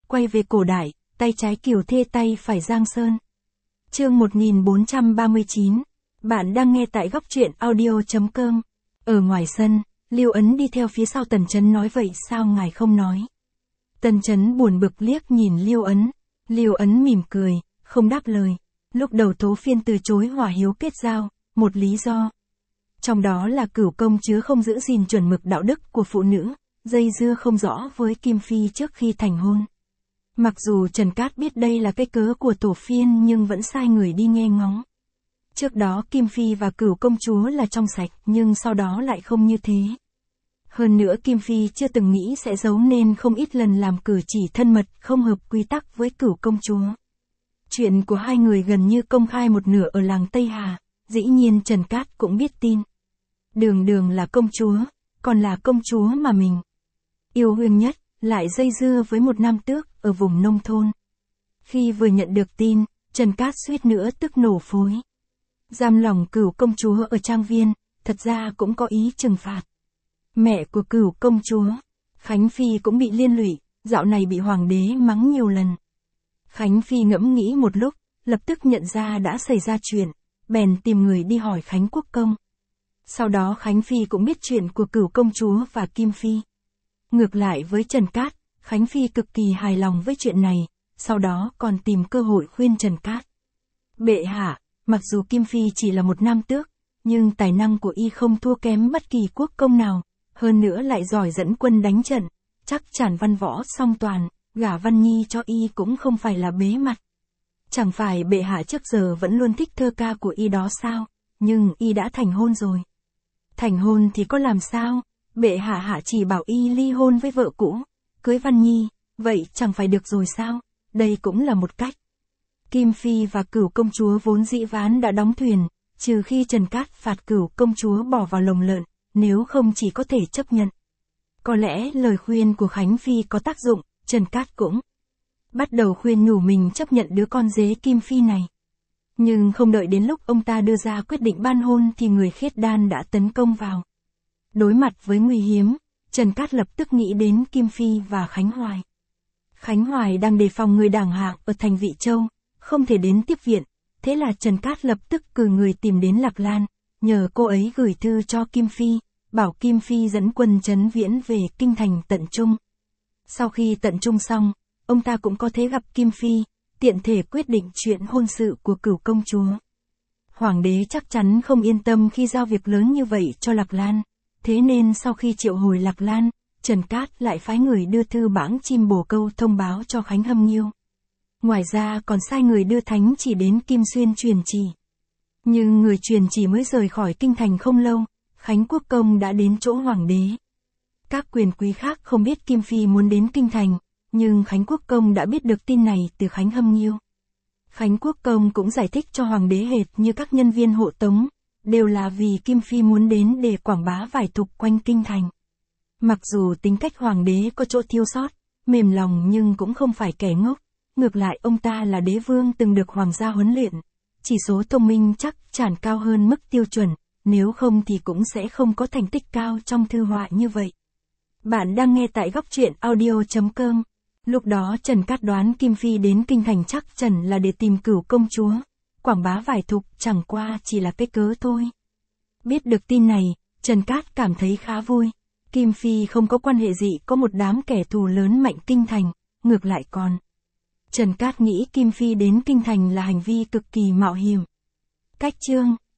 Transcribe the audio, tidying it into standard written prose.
quay về cổ đại, tay trái Kiều Thê tay phải Giang Sơn. Chương 1439. Bạn đang nghe tại góc truyện audio.com. Ở ngoài sân, Lưu Ấn đi theo phía sau Tần Chấn nói vậy sao ngài không nói. Tần Chấn buồn bực liếc nhìn Lưu Ấn mỉm cười, không đáp lời. Lúc đầu Tố Phiên từ chối Hỏa Hiếu kết giao, một lý do. Trong đó là Cửu Công Chứa không giữ gìn chuẩn mực đạo đức của phụ nữ, dây dưa không rõ với Kim Phi trước khi thành hôn. Mặc dù Trần Cát biết đây là cái cớ của Tổ Phiên nhưng vẫn sai người đi nghe ngóng. Trước đó Kim Phi và Cửu Công Chúa là trong sạch nhưng sau đó lại không như thế. Hơn nữa Kim Phi chưa từng nghĩ sẽ giấu nên không ít lần làm cử chỉ thân mật không hợp quy tắc với Cửu Công Chúa. Chuyện của hai người gần như công khai một nửa ở làng Tây Hà, dĩ nhiên Trần Cát cũng biết tin. Đường đường là công chúa, còn là công chúa mà mình yêu huynh nhất, lại dây dưa với một nam tước ở vùng nông thôn. Khi vừa nhận được tin, Trần Cát suýt nữa tức nổ phối. Giam lỏng Cửu Công Chúa ở trang viên, thật ra cũng có ý trừng phạt. Mẹ của Cửu Công Chúa, Khánh Phi cũng bị liên lụy, dạo này bị hoàng đế mắng nhiều lần. Khánh Phi ngẫm nghĩ một lúc, lập tức nhận ra đã xảy ra chuyện, bèn tìm người đi hỏi Khánh Quốc Công. Sau đó Khánh Phi cũng biết chuyện của Cửu Công Chúa và Kim Phi. Ngược lại với Trần Cát, Khánh Phi cực kỳ hài lòng với chuyện này, sau đó còn tìm cơ hội khuyên Trần Cát. Bệ hạ, mặc dù Kim Phi chỉ là một nam tước, nhưng tài năng của y không thua kém bất kỳ quốc công nào, hơn nữa lại giỏi dẫn quân đánh trận, chắc chắn văn võ song toàn, gả Văn Nhi cho y cũng không phải là bế mặt. Chẳng phải bệ hạ trước giờ vẫn luôn thích thơ ca của y đó sao, nhưng y đã thành hôn rồi. Thành hôn thì có làm sao, bệ hạ chỉ bảo y ly hôn với vợ cũ, cưới Văn Nhi, vậy chẳng phải được rồi sao, đây cũng là một cách. Kim Phi và Cửu Công Chúa vốn dĩ ván đã đóng thuyền, trừ khi Trần Cát phạt Cửu Công Chúa bỏ vào lồng lợn, nếu không chỉ có thể chấp nhận. Có lẽ lời khuyên của Khánh Phi có tác dụng, Trần Cát cũng bắt đầu khuyên nhủ mình chấp nhận đứa con dế Kim Phi này. Nhưng không đợi đến lúc ông ta đưa ra quyết định ban hôn thì người khiết đan đã tấn công vào. Đối mặt với nguy hiểm, Trần Cát lập tức nghĩ đến Kim Phi và Khánh Hoài. Khánh Hoài đang đề phòng người đảng hạng ở thành Vị Châu, không thể đến tiếp viện, thế là Trần Cát lập tức cử người tìm đến Lạc Lan, nhờ cô ấy gửi thư cho Kim Phi, bảo Kim Phi dẫn quân trấn viễn về kinh thành Tận Trung. Sau khi Tận Trung xong, ông ta cũng có thể gặp Kim Phi, tiện thể quyết định chuyện hôn sự của Cửu Công Chúa. Hoàng đế chắc chắn không yên tâm khi giao việc lớn như vậy cho Lạc Lan, thế nên sau khi triệu hồi Lạc Lan, Trần Cát lại phái người đưa thư bảng chim bồ câu thông báo cho Khánh Hâm Nghiêu. Ngoài ra còn sai người đưa thánh chỉ đến Kim Xuyên truyền chỉ. Nhưng người truyền chỉ mới rời khỏi kinh thành không lâu, Khánh Quốc Công đã đến chỗ hoàng đế. Các quyền quý khác không biết Kim Phi muốn đến kinh thành, nhưng Khánh Quốc Công đã biết được tin này từ Khánh Hâm Nghiêu. Khánh Quốc Công cũng giải thích cho hoàng đế hệt như các nhân viên hộ tống, đều là vì Kim Phi muốn đến để quảng bá vải thục quanh kinh thành. Mặc dù tính cách hoàng đế có chỗ thiếu sót, mềm lòng nhưng cũng không phải kẻ ngốc, ngược lại ông ta là đế vương từng được hoàng gia huấn luyện, chỉ số thông minh chắc chắn cao hơn mức tiêu chuẩn, nếu không thì cũng sẽ không có thành tích cao trong thư họa như vậy. Bạn đang nghe tại góc truyện audio.com. Lúc đó Trần Cát đoán Kim Phi đến kinh thành chắc chắn là để tìm Cửu Công Chúa, quảng bá vải thục chẳng qua chỉ là cái cớ thôi. Biết được tin này, Trần Cát cảm thấy khá vui. Kim Phi không có quan hệ gì có một đám kẻ thù lớn mạnh kinh thành, ngược lại còn. Trần Cát nghĩ Kim Phi đến kinh thành là hành vi cực kỳ mạo hiểm. Cách chương